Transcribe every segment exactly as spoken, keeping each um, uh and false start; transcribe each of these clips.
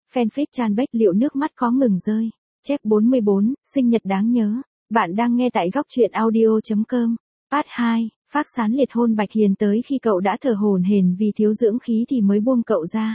Fanfic Chan Bếch liệu nước mắt có ngừng rơi. Chép bốn mươi bốn, sinh nhật đáng nhớ. Bạn đang nghe tại góc truyện audio chấm com. Part hai, Phác Sán liệt hôn Bạch Hiền tới khi cậu đã thở hổn hển vì thiếu dưỡng khí thì mới buông cậu ra.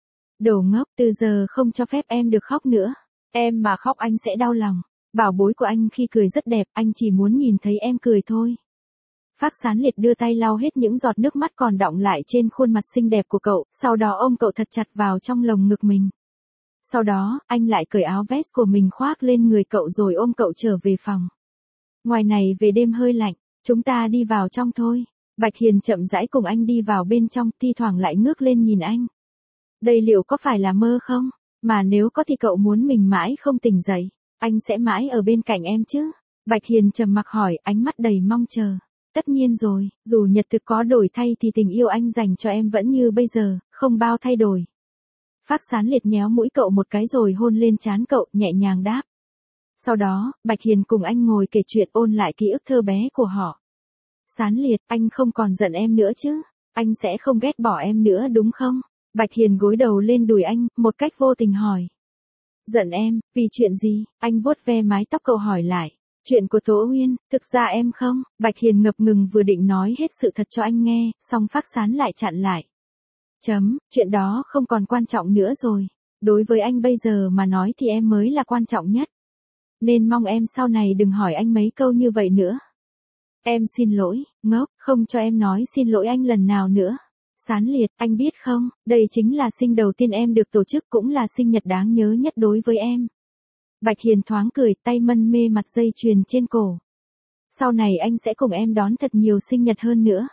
Đồ ngốc, từ giờ không cho phép em được khóc nữa. Em mà khóc anh sẽ đau lòng. Bảo bối của anh khi cười rất đẹp, anh chỉ muốn nhìn thấy em cười thôi. Phác Sán liệt đưa tay lau hết những giọt nước mắt còn đọng lại trên khuôn mặt xinh đẹp của cậu, sau đó ôm cậu thật chặt vào trong lồng ngực mình. Sau đó, anh lại cởi áo vest của mình khoác lên người cậu rồi ôm cậu trở về phòng. Ngoài này về đêm hơi lạnh, chúng ta đi vào trong thôi. Bạch Hiền chậm rãi cùng anh đi vào bên trong, thi thoảng lại ngước lên nhìn anh. Đây liệu có phải là mơ không? Mà nếu có thì cậu muốn mình mãi không tỉnh dậy. Anh sẽ mãi ở bên cạnh em chứ? Bạch Hiền trầm mặc hỏi, ánh mắt đầy mong chờ. Tất nhiên rồi, dù nhật thực có đổi thay thì tình yêu anh dành cho em vẫn như bây giờ, không bao thay đổi. Phác Sán liệt nhéo mũi cậu một cái rồi hôn lên trán cậu, nhẹ nhàng đáp. Sau đó, Bạch Hiền cùng anh ngồi kể chuyện ôn lại ký ức thơ bé của họ. Sán liệt, anh không còn giận em nữa chứ? Anh sẽ không ghét bỏ em nữa đúng không? Bạch Hiền gối đầu lên đùi anh, một cách vô tình hỏi. Giận em, vì chuyện gì? Anh vuốt ve mái tóc cậu hỏi lại. Chuyện của Tố Uyên, thực ra em không? Bạch Hiền ngập ngừng vừa định nói hết sự thật cho anh nghe, song Phác Sán lại chặn lại. Chấm, chuyện đó không còn quan trọng nữa rồi. Đối với anh bây giờ mà nói thì em mới là quan trọng nhất. Nên mong em sau này đừng hỏi anh mấy câu như vậy nữa. Em xin lỗi, ngốc, không cho em nói xin lỗi anh lần nào nữa. Sán liệt, anh biết không, đây chính là sinh đầu tiên em được tổ chức cũng là sinh nhật đáng nhớ nhất đối với em. Bạch Hiền thoáng cười, tay mân mê mặt dây chuyền trên cổ. Sau này anh sẽ cùng em đón thật nhiều sinh nhật hơn nữa.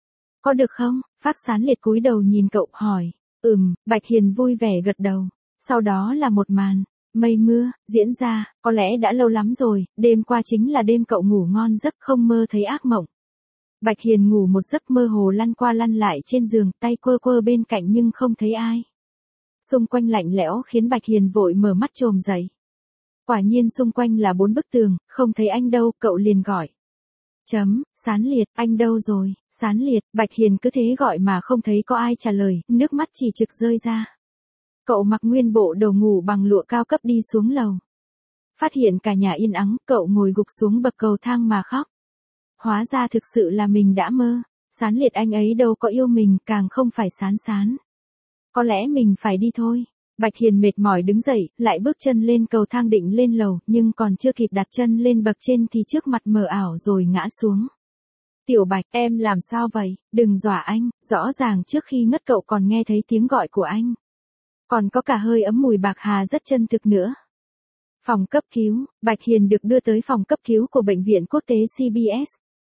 Có được không? Phác Sán liệt cúi đầu nhìn cậu, hỏi. Ừm, Bạch Hiền vui vẻ gật đầu. Sau đó là một màn, mây mưa, diễn ra, có lẽ đã lâu lắm rồi, đêm qua chính là đêm cậu ngủ ngon giấc không mơ thấy ác mộng. Bạch Hiền ngủ một giấc mơ hồ lăn qua lăn lại trên giường, tay quơ quơ bên cạnh nhưng không thấy ai. Xung quanh lạnh lẽo khiến Bạch Hiền vội mở mắt trồm dậy. Quả nhiên xung quanh là bốn bức tường, không thấy anh đâu, cậu liền gọi. Chấm, Sán liệt, anh đâu rồi? Sán liệt, Bạch Hiền cứ thế gọi mà không thấy có ai trả lời, nước mắt chỉ trực rơi ra. Cậu mặc nguyên bộ đồ ngủ bằng lụa cao cấp đi xuống lầu. Phát hiện cả nhà yên ắng, cậu ngồi gục xuống bậc cầu thang mà khóc. Hóa ra thực sự là mình đã mơ. Sán liệt, anh ấy đâu có yêu mình, càng không phải Sán Sán. Có lẽ mình phải đi thôi. Bạch Hiền mệt mỏi đứng dậy, lại bước chân lên cầu thang định lên lầu, nhưng còn chưa kịp đặt chân lên bậc trên thì trước mặt mờ ảo rồi ngã xuống. Tiểu Bạch, em làm sao vậy? Đừng dọa anh, rõ ràng trước khi ngất cậu còn nghe thấy tiếng gọi của anh. Còn có cả hơi ấm mùi bạc hà rất chân thực nữa. Phòng cấp cứu, Bạch Hiền được đưa tới phòng cấp cứu của Bệnh viện Quốc tế xê bê ét.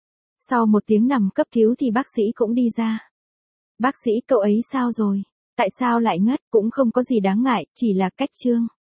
Sau một tiếng nằm cấp cứu thì bác sĩ cũng đi ra. Bác sĩ, cậu ấy sao rồi? Tại sao lại ngất? Cũng không có gì đáng ngại, chỉ là cách chương.